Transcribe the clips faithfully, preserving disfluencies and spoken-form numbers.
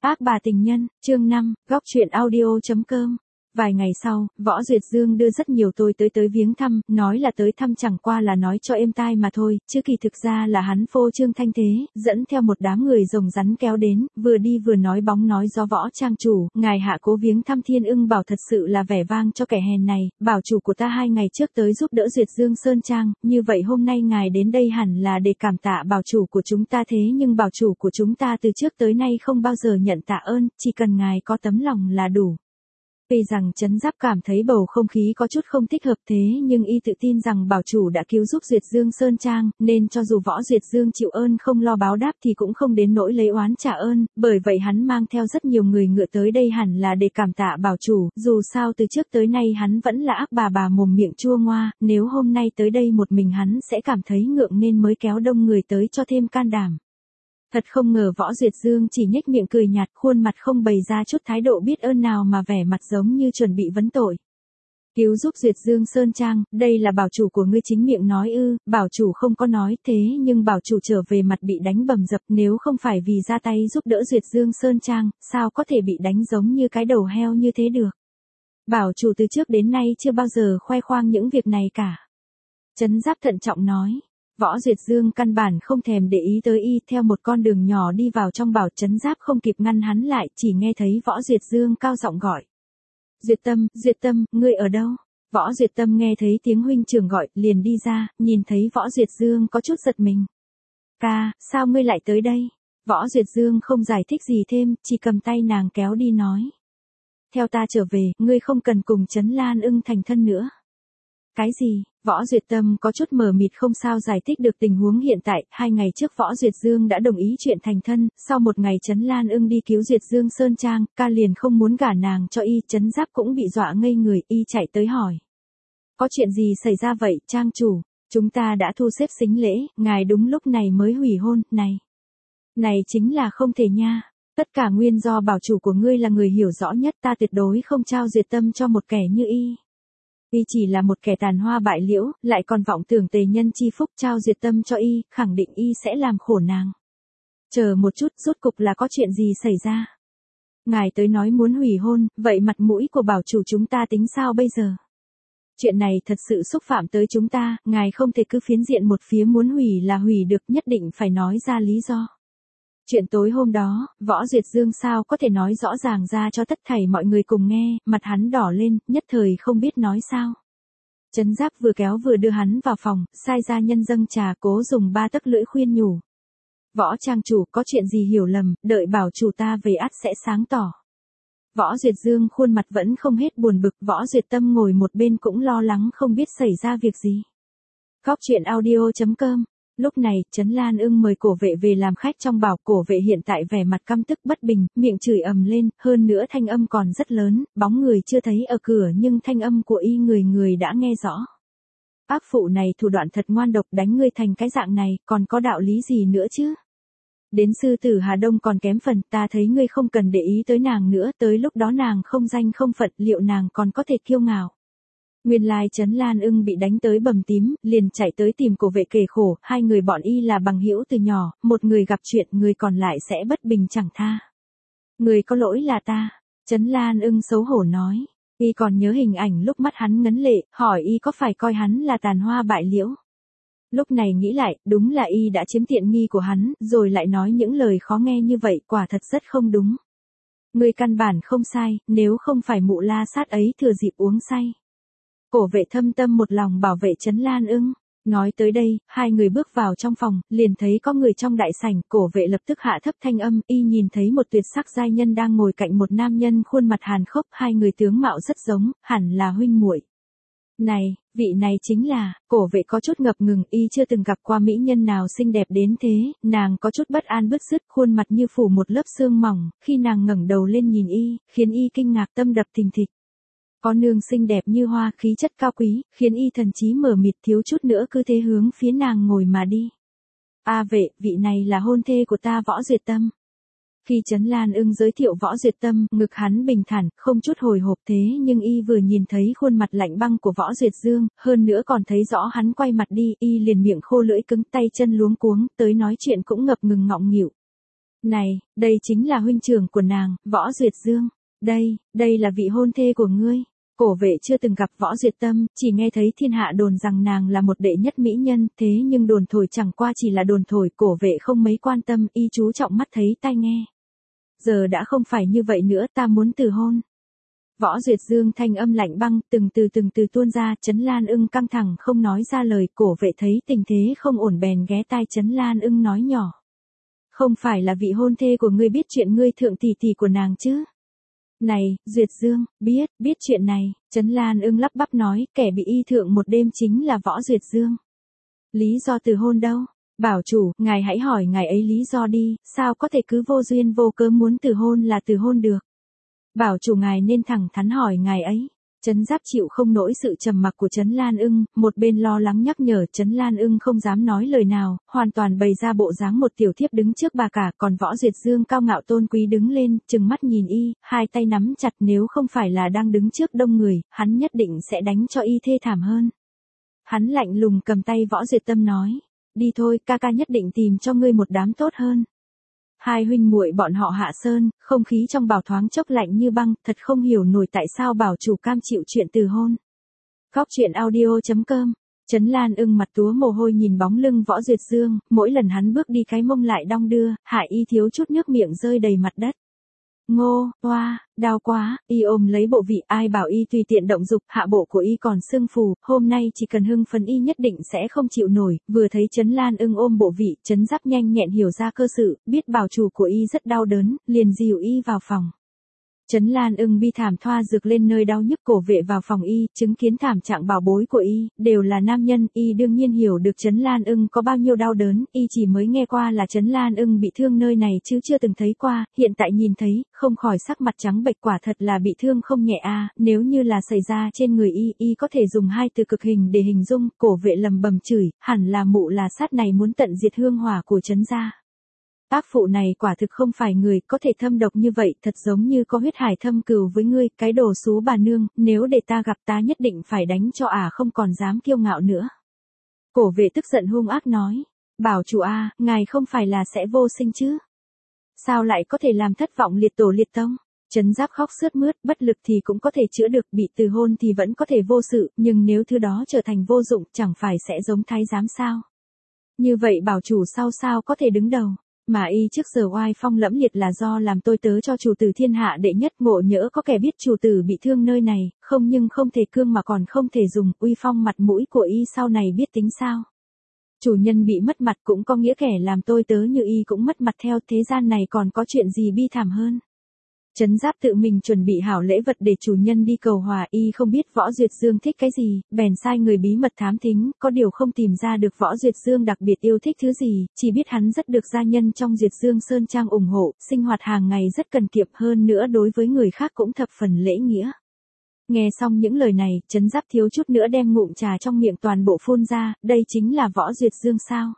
Ác bà tình nhân, chương năm, góc truyện audio.com. Vài ngày sau, Võ Duyệt Dương đưa rất nhiều tôi tới tới viếng thăm, nói là tới thăm chẳng qua là nói cho êm tai mà thôi, chứ kỳ thực ra là hắn phô trương thanh thế, dẫn theo một đám người rồng rắn kéo đến, vừa đi vừa nói bóng nói gió. Võ trang chủ, ngài hạ cố viếng thăm Thiên Ưng Bảo thật sự là vẻ vang cho kẻ hèn này, bảo chủ của ta hai ngày trước tới giúp đỡ Duyệt Dương Sơn Trang, như vậy hôm nay ngài đến đây hẳn là để cảm tạ bảo chủ của chúng ta, thế nhưng bảo chủ của chúng ta từ trước tới nay không bao giờ nhận tạ ơn, chỉ cần ngài có tấm lòng là đủ. Tuy rằng Trấn Giáp cảm thấy bầu không khí có chút không thích hợp thế nhưng y tự tin rằng bảo chủ đã cứu giúp Duyệt Dương Sơn Trang, nên cho dù Võ Duyệt Dương chịu ơn không lo báo đáp thì cũng không đến nỗi lấy oán trả ơn, bởi vậy hắn mang theo rất nhiều người ngựa tới đây hẳn là để cảm tạ bảo chủ, dù sao từ trước tới nay hắn vẫn là ác bà bà mồm miệng chua ngoa, nếu hôm nay tới đây một mình hắn sẽ cảm thấy ngượng nên mới kéo đông người tới cho thêm can đảm. Thật không ngờ Võ Duyệt Dương chỉ nhếch miệng cười nhạt, khuôn mặt không bày ra chút thái độ biết ơn nào mà vẻ mặt giống như chuẩn bị vấn tội. Cứu giúp Duyệt Dương Sơn Trang, đây là bảo chủ của ngươi chính miệng nói ư? Bảo chủ không có nói thế nhưng bảo chủ trở về mặt bị đánh bầm dập, nếu không phải vì ra tay giúp đỡ Duyệt Dương Sơn Trang, sao có thể bị đánh giống như cái đầu heo như thế được? Bảo chủ từ trước đến nay chưa bao giờ khoe khoang những việc này cả. Trấn Giáp thận trọng nói. Võ Duyệt Dương căn bản không thèm để ý tới y, theo một con đường nhỏ đi vào trong. Bảo Trấn Giáp không kịp ngăn hắn lại, chỉ nghe thấy Võ Duyệt Dương cao giọng gọi. Duyệt Tâm, Duyệt Tâm, ngươi ở đâu? Võ Duyệt Tâm nghe thấy tiếng huynh trưởng gọi, liền đi ra, nhìn thấy Võ Duyệt Dương có chút giật mình. Ca, sao ngươi lại tới đây? Võ Duyệt Dương không giải thích gì thêm, chỉ cầm tay nàng kéo đi nói. Theo ta trở về, ngươi không cần cùng Trấn Lan Ưng thành thân nữa. Cái gì? Võ Duyệt Tâm có chút mờ mịt không sao giải thích được tình huống hiện tại, hai ngày trước Võ Duyệt Dương đã đồng ý chuyện thành thân, sau một ngày Trấn Lan Ưng đi cứu Duyệt Dương Sơn Trang, ca liền không muốn gả nàng cho y, Trấn Giáp cũng bị dọa ngây người, y chạy tới hỏi. Có chuyện gì xảy ra vậy, trang chủ? Chúng ta đã thu xếp sính lễ, ngài đúng lúc này mới hủy hôn, này. Này chính là không thể nha. Tất cả nguyên do bảo chủ của ngươi là người hiểu rõ nhất, ta tuyệt đối không trao Duyệt Tâm cho một kẻ như y. Y chỉ là một kẻ tàn hoa bại liễu, lại còn vọng tưởng tề nhân chi phúc, trao Duyệt Tâm cho y, khẳng định y sẽ làm khổ nàng. Chờ một chút, rốt cục là có chuyện gì xảy ra? Ngài tới nói muốn hủy hôn, vậy mặt mũi của bảo chủ chúng ta tính sao bây giờ? Chuyện này thật sự xúc phạm tới chúng ta, ngài không thể cứ phiến diện một phía muốn hủy là hủy được, nhất định phải nói ra lý do. Chuyện tối hôm đó, Võ Duyệt Dương sao có thể nói rõ ràng ra cho tất thảy mọi người cùng nghe, mặt hắn đỏ lên, nhất thời không biết nói sao. Trấn Giáp vừa kéo vừa đưa hắn vào phòng, sai gia nhân dâng trà, cố dùng ba tấc lưỡi khuyên nhủ. Võ trang chủ, có chuyện gì hiểu lầm, đợi bảo chủ ta về ắt sẽ sáng tỏ. Võ Duyệt Dương khuôn mặt vẫn không hết buồn bực, Võ Duyệt Tâm ngồi một bên cũng lo lắng không biết xảy ra việc gì. Góc truyện audio.com. Lúc này, Trấn Lan Ưng mời cổ vệ về làm khách trong bảo, cổ vệ hiện tại vẻ mặt căm tức bất bình, miệng chửi ầm lên, hơn nữa thanh âm còn rất lớn, bóng người chưa thấy ở cửa nhưng thanh âm của y người người đã nghe rõ. Ác phụ này thủ đoạn thật ngoan độc, đánh ngươi thành cái dạng này, còn có đạo lý gì nữa chứ? Đến sư tử Hà Đông còn kém phần, ta thấy ngươi không cần để ý tới nàng nữa, tới lúc đó nàng không danh không phận, liệu nàng còn có thể kiêu ngạo? Nguyên lai Trấn Lan Ưng bị đánh tới bầm tím, liền chạy tới tìm cổ vệ kể khổ, hai người bọn y là bằng hữu từ nhỏ, một người gặp chuyện, người còn lại sẽ bất bình chẳng tha. Người có lỗi là ta, Trấn Lan Ưng xấu hổ nói, y còn nhớ hình ảnh lúc mắt hắn ngấn lệ, hỏi y có phải coi hắn là tàn hoa bại liễu. Lúc này nghĩ lại, đúng là y đã chiếm tiện nghi của hắn, rồi lại nói những lời khó nghe như vậy, quả thật rất không đúng. Người căn bản không sai, nếu không phải mụ la sát ấy thừa dịp uống say. Cổ vệ thâm tâm một lòng bảo vệ Trấn Lan Ưng. Nói tới đây, hai người bước vào trong phòng, liền thấy có người trong đại sảnh, cổ vệ lập tức hạ thấp thanh âm, y nhìn thấy một tuyệt sắc giai nhân đang ngồi cạnh một nam nhân khuôn mặt hàn khốc, hai người tướng mạo rất giống, hẳn là huynh muội. Này, vị này chính là, cổ vệ có chút ngập ngừng, y chưa từng gặp qua mỹ nhân nào xinh đẹp đến thế, nàng có chút bất an bứt rứt, khuôn mặt như phủ một lớp sương mỏng, khi nàng ngẩng đầu lên nhìn y, khiến y kinh ngạc tâm đập thình thịch. Có nương xinh đẹp như hoa, khí chất cao quý, khiến y thần trí mở mịt, thiếu chút nữa cứ thế hướng phía nàng ngồi mà đi. A vệ, vị này là hôn thê của ta Võ Duyệt Tâm. Khi Trấn Lan Ưng giới thiệu Võ Duyệt Tâm, ngực hắn bình thản, không chút hồi hộp thế nhưng y vừa nhìn thấy khuôn mặt lạnh băng của Võ Duyệt Dương, hơn nữa còn thấy rõ hắn quay mặt đi, y liền miệng khô lưỡi cứng, tay chân luống cuống, tới nói chuyện cũng ngập ngừng ngọng nghịu. Này, đây chính là huynh trưởng của nàng, Võ Duyệt Dương. Đây, đây là vị hôn thê của ngươi. Cổ vệ chưa từng gặp Võ Duyệt Tâm, chỉ nghe thấy thiên hạ đồn rằng nàng là một đệ nhất mỹ nhân, thế nhưng đồn thổi chẳng qua chỉ là đồn thổi, cổ vệ không mấy quan tâm, y chú trọng mắt thấy tai nghe. Giờ đã không phải như vậy nữa, ta muốn từ hôn. Võ Duyệt Dương thanh âm lạnh băng, từng từ từng từ tuôn ra, Trấn Lan Ưng căng thẳng không nói ra lời, cổ vệ thấy tình thế không ổn bèn ghé tai Trấn Lan Ưng nói nhỏ. Không phải là vị hôn thê của ngươi biết chuyện ngươi thượng tỷ tỷ của nàng chứ? Này, Duyệt Dương, biết, biết chuyện này, Trấn Lan Ưng lắp bắp nói, kẻ bị y thượng một đêm chính là Võ Duyệt Dương. Lý do từ hôn đâu? Bảo chủ, ngài hãy hỏi ngài ấy lý do đi, sao có thể cứ vô duyên vô cớ muốn từ hôn là từ hôn được? Bảo chủ ngài nên thẳng thắn hỏi ngài ấy. Trấn Giáp chịu không nổi sự trầm mặc của Trấn Lan Ưng, một bên lo lắng nhắc nhở, Trấn Lan Ưng không dám nói lời nào, hoàn toàn bày ra bộ dáng một tiểu thiếp đứng trước bà cả, còn Võ Duyệt Dương cao ngạo tôn quý đứng lên, trừng mắt nhìn y, hai tay nắm chặt, nếu không phải là đang đứng trước đông người, hắn nhất định sẽ đánh cho y thê thảm hơn. Hắn lạnh lùng cầm tay Võ Duyệt Tâm nói, đi thôi, ca ca nhất định tìm cho ngươi một đám tốt hơn. Hai huynh muội bọn họ hạ sơn, không khí trong bảo thoáng chốc lạnh như băng, thật không hiểu nổi tại sao bảo chủ cam chịu chuyện từ hôn. Góc truyện audio chấm com. Trấn Lan Ưng mặt túa mồ hôi nhìn bóng lưng Võ Duyệt Dương, mỗi lần hắn bước đi cái mông lại đong đưa, hại y thiếu chút nước miệng rơi đầy mặt đất. Ngô, oa, đau quá, y ôm lấy bộ vị, ai bảo y tùy tiện động dục, hạ bộ của y còn sưng phù, hôm nay chỉ cần hưng phấn y nhất định sẽ không chịu nổi, vừa thấy Trấn Lan Ưng ôm bộ vị, Trấn Giáp nhanh nhẹn hiểu ra cơ sự, biết bảo chủ của y rất đau đớn, liền dìu y vào phòng. Trấn Lan Ưng bi thảm thoa dược lên nơi đau nhức, cổ vệ vào phòng y, chứng kiến thảm trạng bảo bối của y, đều là nam nhân, y đương nhiên hiểu được Trấn Lan Ưng có bao nhiêu đau đớn, y chỉ mới nghe qua là Trấn Lan Ưng bị thương nơi này chứ chưa từng thấy qua, hiện tại nhìn thấy, không khỏi sắc mặt trắng bệch, quả thật là bị thương không nhẹ a, à, nếu như là xảy ra trên người y, y có thể dùng hai từ cực hình để hình dung, cổ vệ lầm bầm chửi, hẳn là mụ là sát này muốn tận diệt hương hỏa của Trấn gia. Ác phụ này quả thực không phải người, có thể thâm độc như vậy, thật giống như có huyết hải thâm cừu với ngươi, cái đồ xú bà nương, nếu để ta gặp ta nhất định phải đánh cho ả à không còn dám kiêu ngạo nữa. Cổ vệ tức giận hung ác nói, bảo chủ a, à, ngài không phải là sẽ vô sinh chứ? Sao lại có thể làm thất vọng liệt tổ liệt tông? Trấn Giáp khóc sướt mướt, bất lực thì cũng có thể chữa được, bị từ hôn thì vẫn có thể vô sự, nhưng nếu thứ đó trở thành vô dụng, chẳng phải sẽ giống thái giám sao? Như vậy bảo chủ sau sao có thể đứng đầu? Mà y trước giờ oai phong lẫm liệt là do làm tôi tớ cho chủ tử thiên hạ đệ nhất, ngộ nhỡ có kẻ biết chủ tử bị thương nơi này, không nhưng không thể cương mà còn không thể dùng, uy phong mặt mũi của y sau này biết tính sao. Chủ nhân bị mất mặt cũng có nghĩa kẻ làm tôi tớ như y cũng mất mặt theo, thế gian này còn có chuyện gì bi thảm hơn. Trấn Giáp tự mình chuẩn bị hảo lễ vật để chủ nhân đi cầu hòa, y không biết Võ Duyệt Dương thích cái gì, bèn sai người bí mật thám thính, có điều không tìm ra được Võ Duyệt Dương đặc biệt yêu thích thứ gì, chỉ biết hắn rất được gia nhân trong Duyệt Dương Sơn Trang ủng hộ, sinh hoạt hàng ngày rất cần kiệm, hơn nữa đối với người khác cũng thập phần lễ nghĩa. Nghe xong những lời này, Trấn Giáp thiếu chút nữa đem ngụm trà trong miệng toàn bộ phun ra, đây chính là Võ Duyệt Dương sao?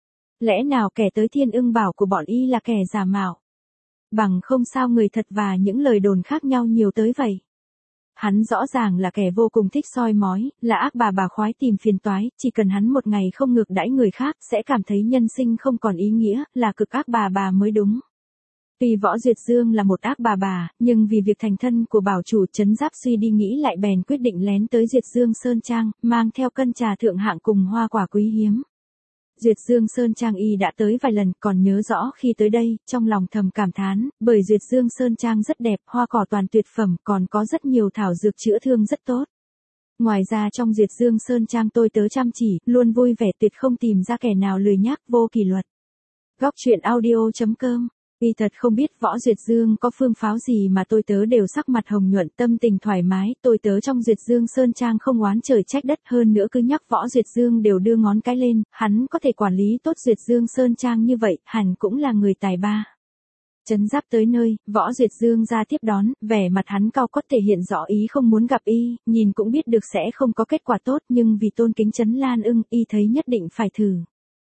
Lẽ nào kẻ tới Thiên Ưng Bảo của bọn y là kẻ giả mạo? Bằng không sao người thật và những lời đồn khác nhau nhiều tới vậy. Hắn rõ ràng là kẻ vô cùng thích soi mói, là ác bà bà khoái tìm phiền toái, chỉ cần hắn một ngày không ngược đãi người khác, sẽ cảm thấy nhân sinh không còn ý nghĩa, là cực ác bà bà mới đúng. Tuy Võ Duyệt Dương là một ác bà bà, nhưng vì việc thành thân của bảo chủ, Trấn Giáp suy đi nghĩ lại bèn quyết định lén tới Duyệt Dương Sơn Trang, mang theo cân trà thượng hạng cùng hoa quả quý hiếm. Duyệt Dương Sơn Trang y đã tới vài lần, còn nhớ rõ khi tới đây, trong lòng thầm cảm thán, bởi Duyệt Dương Sơn Trang rất đẹp, hoa cỏ toàn tuyệt phẩm, còn có rất nhiều thảo dược chữa thương rất tốt. Ngoài ra trong Duyệt Dương Sơn Trang tôi tớ chăm chỉ, luôn vui vẻ, tuyệt không tìm ra kẻ nào lười nhác, vô kỷ luật. Góc truyện audio chấm com. Y thật không biết Võ Duyệt Dương có phương pháo gì mà tôi tớ đều sắc mặt hồng nhuận, tâm tình thoải mái, tôi tớ trong Duyệt Dương Sơn Trang không oán trời trách đất, hơn nữa cứ nhắc Võ Duyệt Dương đều đưa ngón cái lên, hắn có thể quản lý tốt Duyệt Dương Sơn Trang như vậy, hẳn cũng là người tài ba. Trấn Giáp tới nơi, Võ Duyệt Dương ra tiếp đón, vẻ mặt hắn cau có thể hiện rõ ý không muốn gặp y, nhìn cũng biết được sẽ không có kết quả tốt, nhưng vì tôn kính Trấn Lan Ưng, y thấy nhất định phải thử.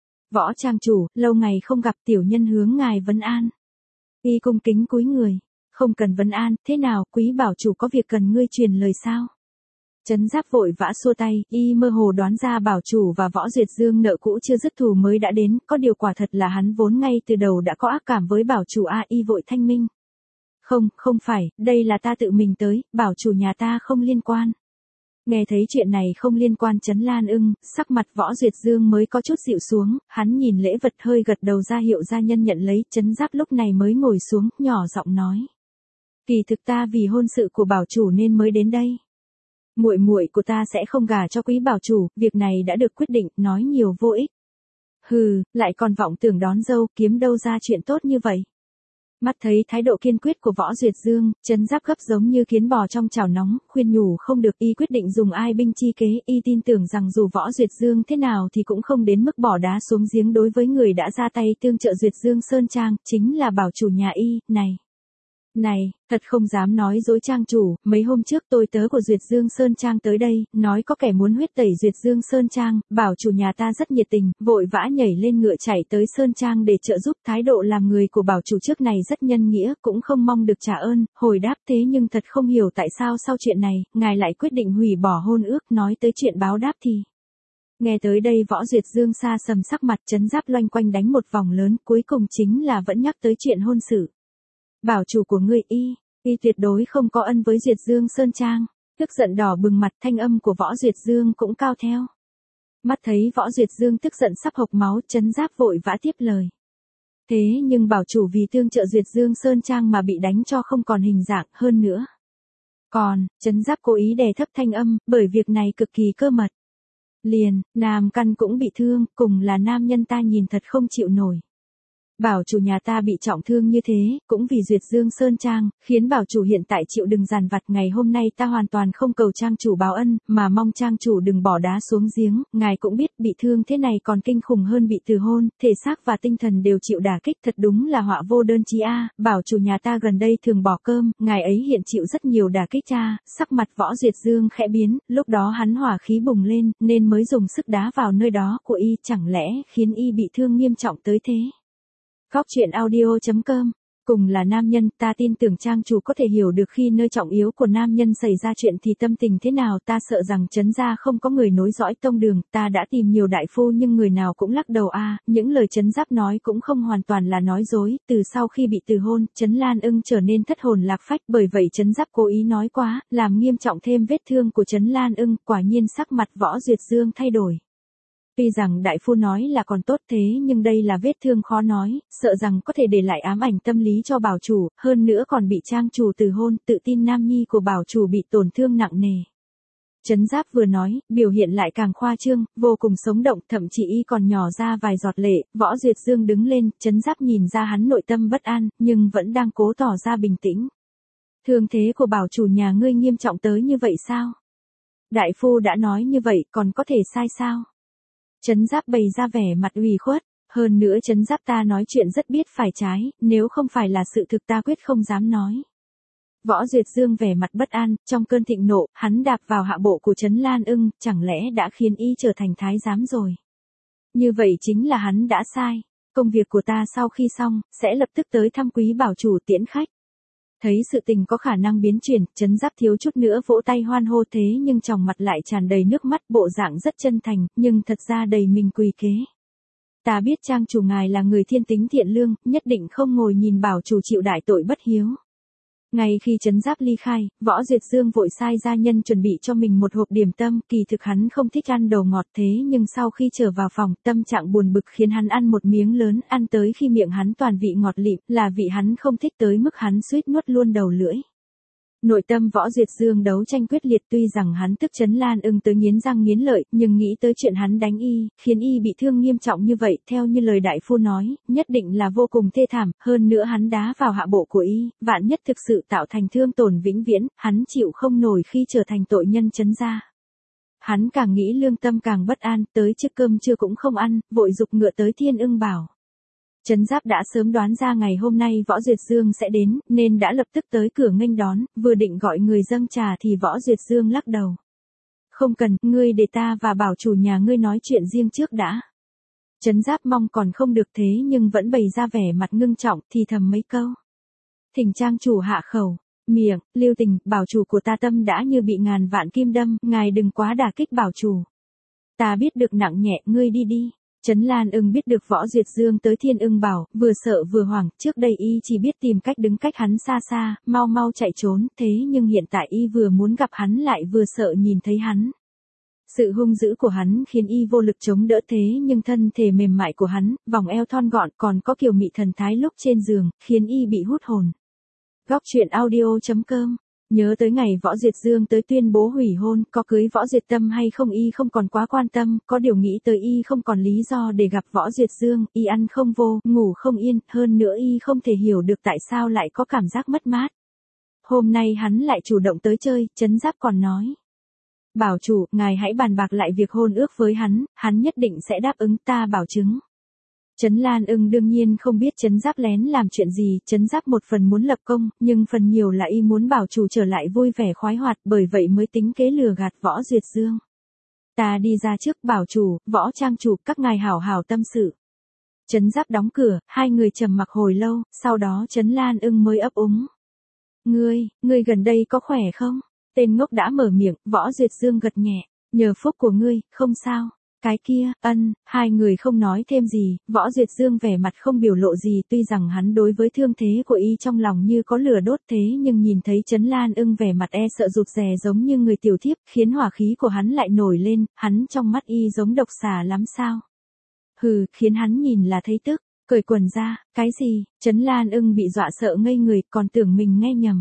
Võ trang chủ, lâu ngày không gặp, tiểu nhân hướng ngài vấn an. Y cung kính cúi người, không cần vấn an, thế nào, quý bảo chủ có việc cần ngươi truyền lời sao? Trấn Giáp vội vã xua tay, y mơ hồ đoán ra Bảo Chủ và Võ Duyệt Dương nợ cũ chưa dứt thù mới đã đến, có điều quả thật là hắn vốn ngay từ đầu đã có ác cảm với Bảo Chủ a. Y vội thanh minh. Không, không phải, đây là ta tự mình tới, Bảo Chủ nhà ta không liên quan. Nghe thấy chuyện này không liên quan Trấn Lan Ưng, sắc mặt Võ Duyệt Dương mới có chút dịu xuống, hắn nhìn lễ vật hơi gật đầu ra hiệu gia nhân nhận lấy, Trấn Giáp lúc này mới ngồi xuống, nhỏ giọng nói. Kỳ thực ta vì hôn sự của Bảo Chủ nên mới đến đây. Muội muội của ta sẽ không gả cho Quý Bảo Chủ, việc này đã được quyết định, nói nhiều vô ích. Hừ, lại còn vọng tưởng đón dâu, kiếm đâu ra chuyện tốt như vậy. Mắt thấy thái độ kiên quyết của Võ Duyệt Dương, Trấn Giáp gấp giống như kiến bò trong chảo nóng, khuyên nhủ không được, y quyết định dùng ai binh chi kế, y tin tưởng rằng dù Võ Duyệt Dương thế nào thì cũng không đến mức bỏ đá xuống giếng đối với người đã ra tay tương trợ Duyệt Dương Sơn Trang, chính là Bảo Chủ nhà y, này. Này, thật không dám nói dối trang chủ, mấy hôm trước tôi tớ của Duyệt Dương Sơn Trang tới đây, nói có kẻ muốn huyết tẩy Duyệt Dương Sơn Trang, Bảo Chủ nhà ta rất nhiệt tình, vội vã nhảy lên ngựa chạy tới Sơn Trang để trợ giúp, thái độ làm người của Bảo Chủ trước này rất nhân nghĩa, cũng không mong được trả ơn, hồi đáp thế nhưng thật không hiểu tại sao sau chuyện này, ngài lại quyết định hủy bỏ hôn ước, nói tới chuyện báo đáp thì. Nghe tới đây Võ Duyệt Dương xa sầm sắc mặt, Trấn Giáp loanh quanh đánh một vòng lớn, cuối cùng chính là vẫn nhắc tới chuyện hôn sự. Bảo Chủ của ngươi y, y tuyệt đối không có ân với Duyệt Dương Sơn Trang, tức giận đỏ bừng mặt, thanh âm của Võ Duyệt Dương cũng cao theo. Mắt thấy Võ Duyệt Dương tức giận sắp hộc máu, Trấn Giáp vội vã tiếp lời. Thế nhưng Bảo Chủ vì tương trợ Duyệt Dương Sơn Trang mà bị đánh cho không còn hình dạng, hơn nữa. Còn, Trấn Giáp cố ý đè thấp thanh âm, bởi việc này cực kỳ cơ mật. Liền, Nam Căn cũng bị thương, cùng là nam nhân ta nhìn thật không chịu nổi. Bảo Chủ nhà ta bị trọng thương như thế, cũng vì Duyệt Dương Sơn Trang, khiến Bảo Chủ hiện tại chịu đừng giàn vặt, ngày hôm nay ta hoàn toàn không cầu Trang chủ báo ân, mà mong Trang chủ đừng bỏ đá xuống giếng, ngài cũng biết bị thương thế này còn kinh khủng hơn bị từ hôn, thể xác và tinh thần đều chịu đả kích, thật đúng là họa vô đơn chí a. Bảo Chủ nhà ta gần đây thường bỏ cơm, ngài ấy hiện chịu rất nhiều đả kích cha, sắc mặt Võ Duyệt Dương khẽ biến, lúc đó hắn hỏa khí bùng lên, nên mới dùng sức đá vào nơi đó của y, chẳng lẽ khiến y bị thương nghiêm trọng tới thế. Góc truyện audio chấm com, cùng là nam nhân, ta tin tưởng trang chủ có thể hiểu được khi nơi trọng yếu của nam nhân xảy ra chuyện thì tâm tình thế nào, ta sợ rằng Trấn gia không có người nối dõi tông đường, ta đã tìm nhiều đại phu nhưng người nào cũng lắc đầu a. Những lời Trấn Giáp nói cũng không hoàn toàn là nói dối, từ sau khi bị từ hôn, Trấn Lan Ưng trở nên thất hồn lạc phách, bởi vậy Trấn Giáp cố ý nói quá, làm nghiêm trọng thêm vết thương của Trấn Lan Ưng, quả nhiên sắc mặt Võ Duyệt Dương thay đổi. Tuy rằng đại phu nói là còn tốt thế nhưng đây là vết thương khó nói, sợ rằng có thể để lại ám ảnh tâm lý cho Bảo Chủ, hơn nữa còn bị trang chủ từ hôn, tự tin nam nhi của Bảo Chủ bị tổn thương nặng nề. Trấn Giáp vừa nói, biểu hiện lại càng khoa trương, vô cùng sống động, thậm chí y còn nhỏ ra vài giọt lệ. Võ Duyệt Dương đứng lên, Trấn Giáp nhìn ra hắn nội tâm bất an, nhưng vẫn đang cố tỏ ra bình tĩnh. Thương thế của Bảo Chủ nhà ngươi nghiêm trọng tới như vậy sao? Đại phu đã nói như vậy, còn có thể sai sao? Trấn Giáp bày ra vẻ mặt ủy khuất, hơn nữa Trấn Giáp ta nói chuyện rất biết phải trái, nếu không phải là sự thực ta quyết không dám nói. Võ Duyệt Dương vẻ mặt bất an, trong cơn thịnh nộ, hắn đạp vào hạ bộ của Trấn Lan Ưng, chẳng lẽ đã khiến y trở thành thái giám rồi. Như vậy chính là hắn đã sai, công việc của ta sau khi xong, sẽ lập tức tới thăm Quý Bảo Chủ tiễn khách. Thấy sự tình có khả năng biến chuyển, Trấn Giáp thiếu chút nữa vỗ tay hoan hô thế nhưng tròng mặt lại tràn đầy nước mắt, bộ dạng rất chân thành, nhưng thật ra đầy mình quỳ kế. Ta biết trang chủ ngài là người thiên tính thiện lương, nhất định không ngồi nhìn Bảo Chủ chịu đại tội bất hiếu. Ngay khi Trấn Giáp ly khai, Võ Duyệt Dương vội sai gia nhân chuẩn bị cho mình một hộp điểm tâm, kỳ thực hắn không thích ăn đồ ngọt thế nhưng sau khi trở vào phòng, tâm trạng buồn bực khiến hắn ăn một miếng lớn, ăn tới khi miệng hắn toàn vị ngọt lịm, là vị hắn không thích tới mức hắn suýt nuốt luôn đầu lưỡi. Nội tâm Võ Duyệt Dương đấu tranh quyết liệt, tuy rằng hắn tức Trấn Lan Ưng tới nghiến răng nghiến lợi, nhưng nghĩ tới chuyện hắn đánh y, khiến y bị thương nghiêm trọng như vậy, theo như lời đại phu nói, nhất định là vô cùng thê thảm, hơn nữa hắn đá vào hạ bộ của y, vạn nhất thực sự tạo thành thương tổn vĩnh viễn, hắn chịu không nổi khi trở thành tội nhân Trấn gia. Hắn càng nghĩ lương tâm càng bất an, tới trước cơm trưa cũng không ăn, vội giục ngựa tới Thiên Ưng Bảo. Trấn Giáp đã sớm đoán ra ngày hôm nay Võ Duyệt Dương sẽ đến, nên đã lập tức tới cửa nghênh đón, vừa định gọi người dâng trà thì Võ Duyệt Dương lắc đầu. Không cần, ngươi để ta và Bảo Chủ nhà ngươi nói chuyện riêng trước đã. Trấn Giáp mong còn không được thế nhưng vẫn bày ra vẻ mặt ngưng trọng thì thầm mấy câu. Thỉnh trang chủ hạ khẩu, Miệng, Lưu Tình, bảo chủ của ta tâm đã như bị ngàn vạn kim đâm, ngài đừng quá đả kích bảo chủ. Ta biết được nặng nhẹ, ngươi đi đi. Trấn Lan Ưng biết được Võ Duyệt Dương tới Thiên Ưng Bảo, vừa sợ vừa hoảng, trước đây y chỉ biết tìm cách đứng cách hắn xa xa, mau mau chạy trốn, thế nhưng hiện tại y vừa muốn gặp hắn lại vừa sợ nhìn thấy hắn. Sự hung dữ của hắn khiến y vô lực chống đỡ thế nhưng thân thể mềm mại của hắn, vòng eo thon gọn còn có kiểu mị thần thái lúc trên giường, khiến y bị hút hồn. Góc truyện audio chấm com. Nhớ tới ngày Võ Duyệt Dương tới tuyên bố hủy hôn, có cưới Võ Duyệt Tâm hay không y không còn quá quan tâm, có điều nghĩ tới y không còn lý do để gặp Võ Duyệt Dương, y ăn không vô, ngủ không yên, hơn nữa y không thể hiểu được tại sao lại có cảm giác mất mát. Hôm nay hắn lại chủ động tới chơi, Trấn Giáp còn nói. Bảo chủ, ngài hãy bàn bạc lại việc hôn ước với hắn, hắn nhất định sẽ đáp ứng, ta bảo chứng. Trấn Lan Ưng đương nhiên không biết Trấn Giáp lén làm chuyện gì, Trấn Giáp một phần muốn lập công, nhưng phần nhiều là y muốn bảo chủ trở lại vui vẻ khoái hoạt, bởi vậy mới tính kế lừa gạt Võ Duyệt Dương. Ta đi ra trước, bảo chủ, Võ trang chủ, các ngài hảo hảo tâm sự. Trấn Giáp đóng cửa, hai người trầm mặc hồi lâu, sau đó Trấn Lan Ưng mới ấp úng. Ngươi, ngươi gần đây có khỏe không? Tên ngốc đã mở miệng, Võ Duyệt Dương gật nhẹ, nhờ phúc của ngươi, không sao. Cái kia, ân, hai người không nói thêm gì, Võ Duyệt Dương vẻ mặt không biểu lộ gì tuy rằng hắn đối với thương thế của y trong lòng như có lửa đốt thế nhưng nhìn thấy Trấn Lan Ưng vẻ mặt e sợ rụt rè giống như người tiểu thiếp khiến hỏa khí của hắn lại nổi lên, hắn trong mắt y giống độc xà lắm sao. Hừ, khiến hắn nhìn là thấy tức, cởi quần ra, cái gì, Trấn Lan Ưng bị dọa sợ ngây người còn tưởng mình nghe nhầm.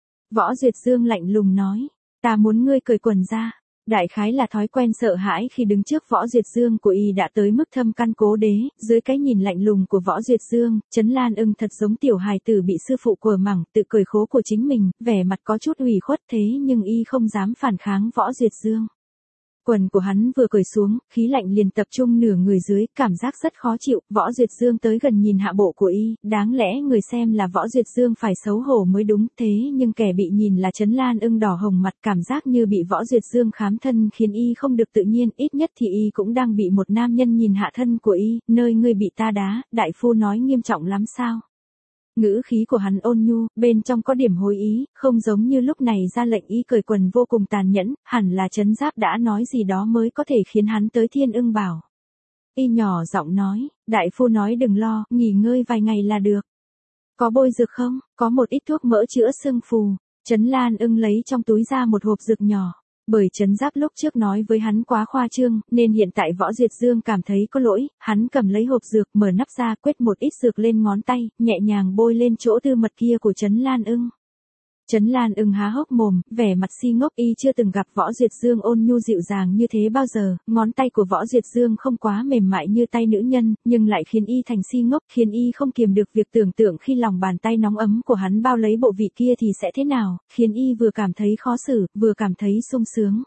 Võ Duyệt Dương lạnh lùng nói, ta muốn ngươi cởi quần ra. Đại khái là thói quen sợ hãi khi đứng trước Võ Duyệt Dương của y đã tới mức thâm căn cố đế, dưới cái nhìn lạnh lùng của Võ Duyệt Dương, Trấn Lan Ưng thật giống tiểu hài tử bị sư phụ quờ mẳng, tự cởi khố của chính mình, vẻ mặt có chút ủy khuất thế nhưng y không dám phản kháng Võ Duyệt Dương. Quần của hắn vừa cởi xuống, khí lạnh liền tập trung nửa người dưới, cảm giác rất khó chịu, Võ Duyệt Dương tới gần nhìn hạ bộ của y, đáng lẽ người xem là Võ Duyệt Dương phải xấu hổ mới đúng, thế nhưng kẻ bị nhìn là Trấn Lan Ưng đỏ hồng mặt, cảm giác như bị Võ Duyệt Dương khám thân khiến y không được tự nhiên, ít nhất thì y cũng đang bị một nam nhân nhìn hạ thân của y, nơi ngươi bị ta đá, đại phu nói nghiêm trọng lắm sao? Ngữ khí của hắn ôn nhu, bên trong có điểm hối ý, không giống như lúc này ra lệnh y cởi quần vô cùng tàn nhẫn, hẳn là Trấn Giáp đã nói gì đó mới có thể khiến hắn tới Thiên Ưng Bảo. Y nhỏ giọng nói, đại phu nói đừng lo, nghỉ ngơi vài ngày là được. Có bôi dược không, có một ít thuốc mỡ chữa sưng phù. Trấn Lan Ưng lấy trong túi ra một hộp dược nhỏ. Bởi Trấn Giáp lúc trước nói với hắn quá khoa trương, nên hiện tại Võ Duyệt Dương cảm thấy có lỗi, hắn cầm lấy hộp dược, mở nắp ra, quét một ít dược lên ngón tay, nhẹ nhàng bôi lên chỗ tư mật kia của Trấn Lan Ưng. Trấn Lan Ưng há hốc mồm, vẻ mặt si ngốc y chưa từng gặp Võ Duyệt Dương ôn nhu dịu dàng như thế bao giờ, ngón tay của Võ Duyệt Dương không quá mềm mại như tay nữ nhân, nhưng lại khiến y thành si ngốc, khiến y không kiềm được việc tưởng tượng khi lòng bàn tay nóng ấm của hắn bao lấy bộ vị kia thì sẽ thế nào, khiến y vừa cảm thấy khó xử, vừa cảm thấy sung sướng.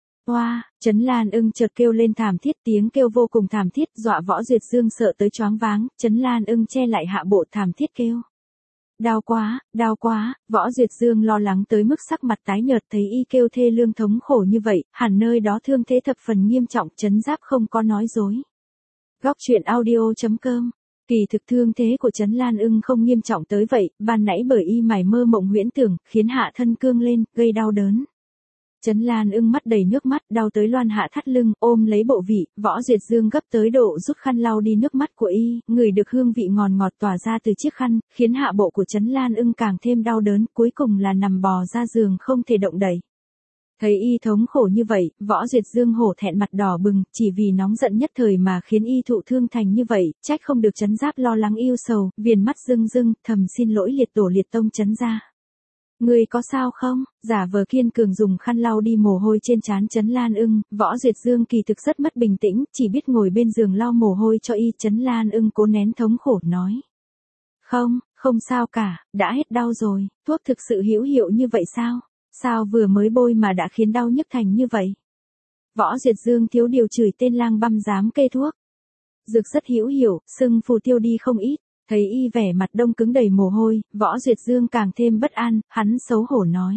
Oa, wow, Trấn Lan Ưng chợt kêu lên thảm thiết, tiếng kêu vô cùng thảm thiết, dọa Võ Duyệt Dương sợ tới choáng váng, Trấn Lan Ưng che lại hạ bộ thảm thiết kêu. Đau quá, đau quá, Võ Duyệt Dương lo lắng tới mức sắc mặt tái nhợt thấy y kêu thê lương thống khổ như vậy, hẳn nơi đó thương thế thập phần nghiêm trọng, Trấn Giáp không có nói dối. Góc truyện audio chấm com. Kỳ thực thương thế của Trấn Lan Ưng không nghiêm trọng tới vậy, ban nãy bởi y mải mơ mộng huyễn tưởng, khiến hạ thân cương lên, gây đau đớn. Trấn Lan Ưng mắt đầy nước mắt, đau tới loan hạ thắt lưng, ôm lấy bộ vị, Võ Duyệt Dương gấp tới độ rút khăn lau đi nước mắt của y, ngửi được hương vị ngọt ngọt tỏa ra từ chiếc khăn, khiến hạ bộ của Trấn Lan Ưng càng thêm đau đớn, cuối cùng là nằm bò ra giường không thể động đậy. Thấy y thống khổ như vậy, Võ Duyệt Dương hổ thẹn mặt đỏ bừng, chỉ vì nóng giận nhất thời mà khiến y thụ thương thành như vậy, trách không được Trấn Giáp lo lắng yêu sầu, viền mắt rưng rưng, thầm xin lỗi liệt tổ liệt tông Trấn gia. Ngươi có sao không? Giả vờ kiên cường dùng khăn lau đi mồ hôi trên trán Trấn Lan Ưng, Võ Duyệt Dương kỳ thực rất mất bình tĩnh, chỉ biết ngồi bên giường lau mồ hôi cho y. Trấn Lan Ưng cố nén thống khổ nói. Không, không sao cả, đã hết đau rồi, thuốc thực sự hữu hiệu như vậy sao? Sao vừa mới bôi mà đã khiến đau nhức thành như vậy? Võ Duyệt Dương thiếu điều chửi tên lang băm dám kê thuốc. Dược rất hữu hiệu, sưng phù tiêu đi không ít. Thấy y vẻ mặt đông cứng đầy mồ hôi, Võ Duyệt Dương càng thêm bất an, hắn xấu hổ nói.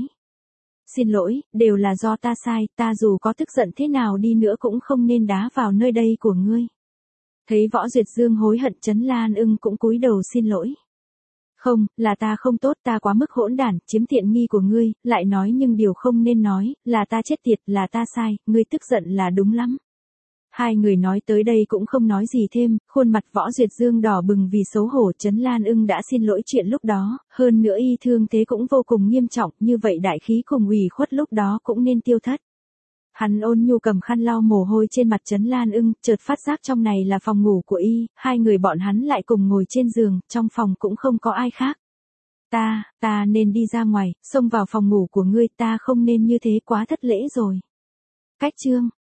Xin lỗi, đều là do ta sai, ta dù có tức giận thế nào đi nữa cũng không nên đá vào nơi đây của ngươi. Thấy Võ Duyệt Dương hối hận, Trấn Lan Ưng cũng cúi đầu xin lỗi. Không, là ta không tốt, ta quá mức hỗn đản, chiếm tiện nghi của ngươi, lại nói nhưng điều không nên nói, là ta chết tiệt, là ta sai, ngươi tức giận là đúng lắm. Hai người nói tới đây cũng không nói gì thêm, khuôn mặt Võ Duyệt Dương đỏ bừng vì xấu hổ. Trấn Lan Ưng đã xin lỗi chuyện lúc đó, hơn nữa y thương thế cũng vô cùng nghiêm trọng, như vậy đại khí cùng ủy khuất lúc đó cũng nên tiêu thất. Hắn ôn nhu cầm khăn lau mồ hôi trên mặt Trấn Lan Ưng, chợt phát giác trong này là phòng ngủ của y, hai người bọn hắn lại cùng ngồi trên giường, trong phòng cũng không có ai khác. Ta, ta nên đi ra ngoài, xông vào phòng ngủ của ngươi, ta không nên như thế, quá thất lễ rồi. Cách chương